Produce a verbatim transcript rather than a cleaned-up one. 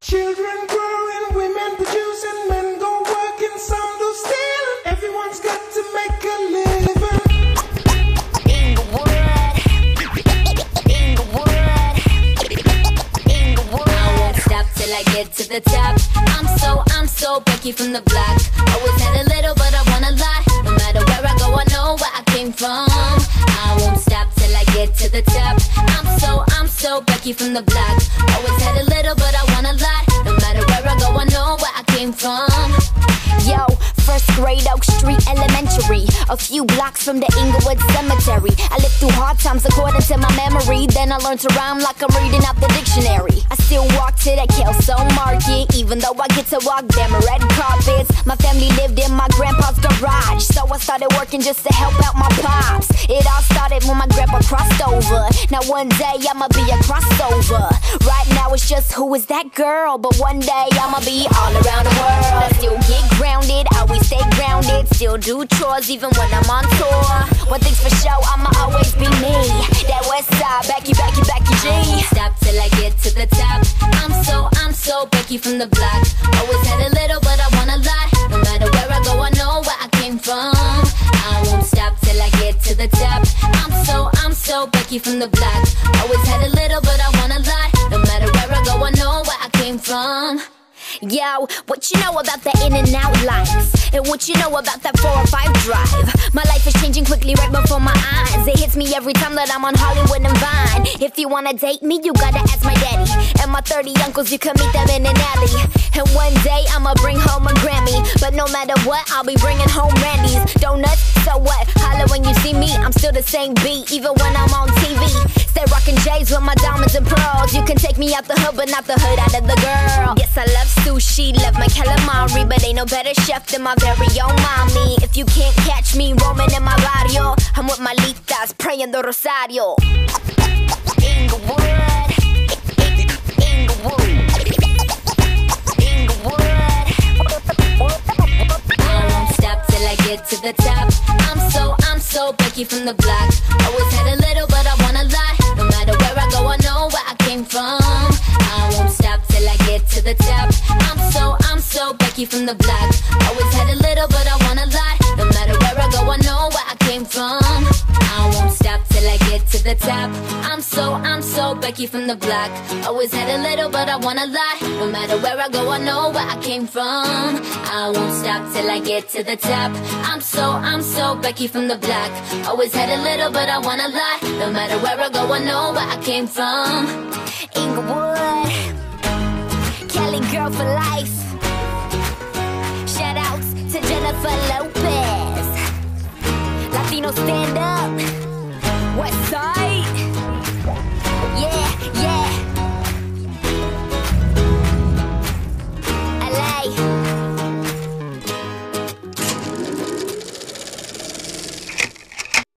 Children growing, women producing, men go working, some do stealing. Everyone's got to make a living. Inglewood, Inglewood, Inglewood. I won't stop till I get to the top. I'm so, I'm so Becky from the block. Always had a little, but I want a lot. No matter where I go, I know where I came from. I won't stop till I get to the top. I'm so, I'm so Becky from the block. Always had a little, but I want a lot. No matter where I go, I know where I came from. Yo, first grade, Oak Street Elementary, a few blocks from the Inglewood Cemetery. I lived through hard times according to my memory. Then I learned to rhyme like I'm reading out the dictionary. I still walk to the Kelso Market, even though I get to walk them red carpets. My family lived in my grandpa's garage, so I started working just to help out my pops. It all started when my grandpa crossed over. Now one day I'ma be a crossover. Right now it's just who is that girl, but one day I'ma be all around the world. I still get grounded, always stay grounded, still do chores even when I'm on tour. One thing's for sure, I'ma always be me. That west side, Becky, Becky, Becky G. I won't stop till I get to the top. I'm so, I'm so Becky from the block. Always had a little, but I want a lot. No matter where I go, I know where I came from. I won't stop till I get to the top. I'm so, I'm so Becky from the block. Always had a little, but I want a lot. No matter where I go, I know where I came from. Yo, what you know about the in and out life? And what you know about that four oh five drive? My life is changing quickly right before my eyes. It hits me every time that I'm on Hollywood and Vine. If you wanna date me, you gotta ask my daddy. And my thirty uncles, you can meet them in an alley. And one day, I'ma bring home a Grammy. But no matter what, I'll be bringing home Randy's donuts, so what? Holla when you see me, I'm still the same beat, even when I'm on T V. Stay rockin' J's with my diamonds and pearls. You can take me out the hood, but not the hood out of the girl. Yes, I love sushi, love my calamari, but ain't no better chef than my very own mommy. If you can't catch me roaming in my barrio, I'm with my litas praying the rosario. Inglewood, Inglewood, Inglewood. I won't stop till I get to the top. I'm so, I'm so Becky from the block. Always had a little, but I want a lot. No matter where I go, I know where I came from. I won't stop till I get to the top. I'm so, I'm so Becky from the block. Always had a little, but I want a lot. No matter where I go, I know where I came from. I won't stop till I get to the top. I'm so, I'm so Becky from the block. Always had a little, but I want a lot. No matter where I go, I know where I came from. I won't stop till I get to the top. I'm so, I'm so Becky from the block. Always had a little, but I want a lot. No matter where I go, I know where I came from. Inglewood, Cali girl for life. Shout outs to Jennifer Lopez. Latino stand up. West side. Yeah, yeah. L A.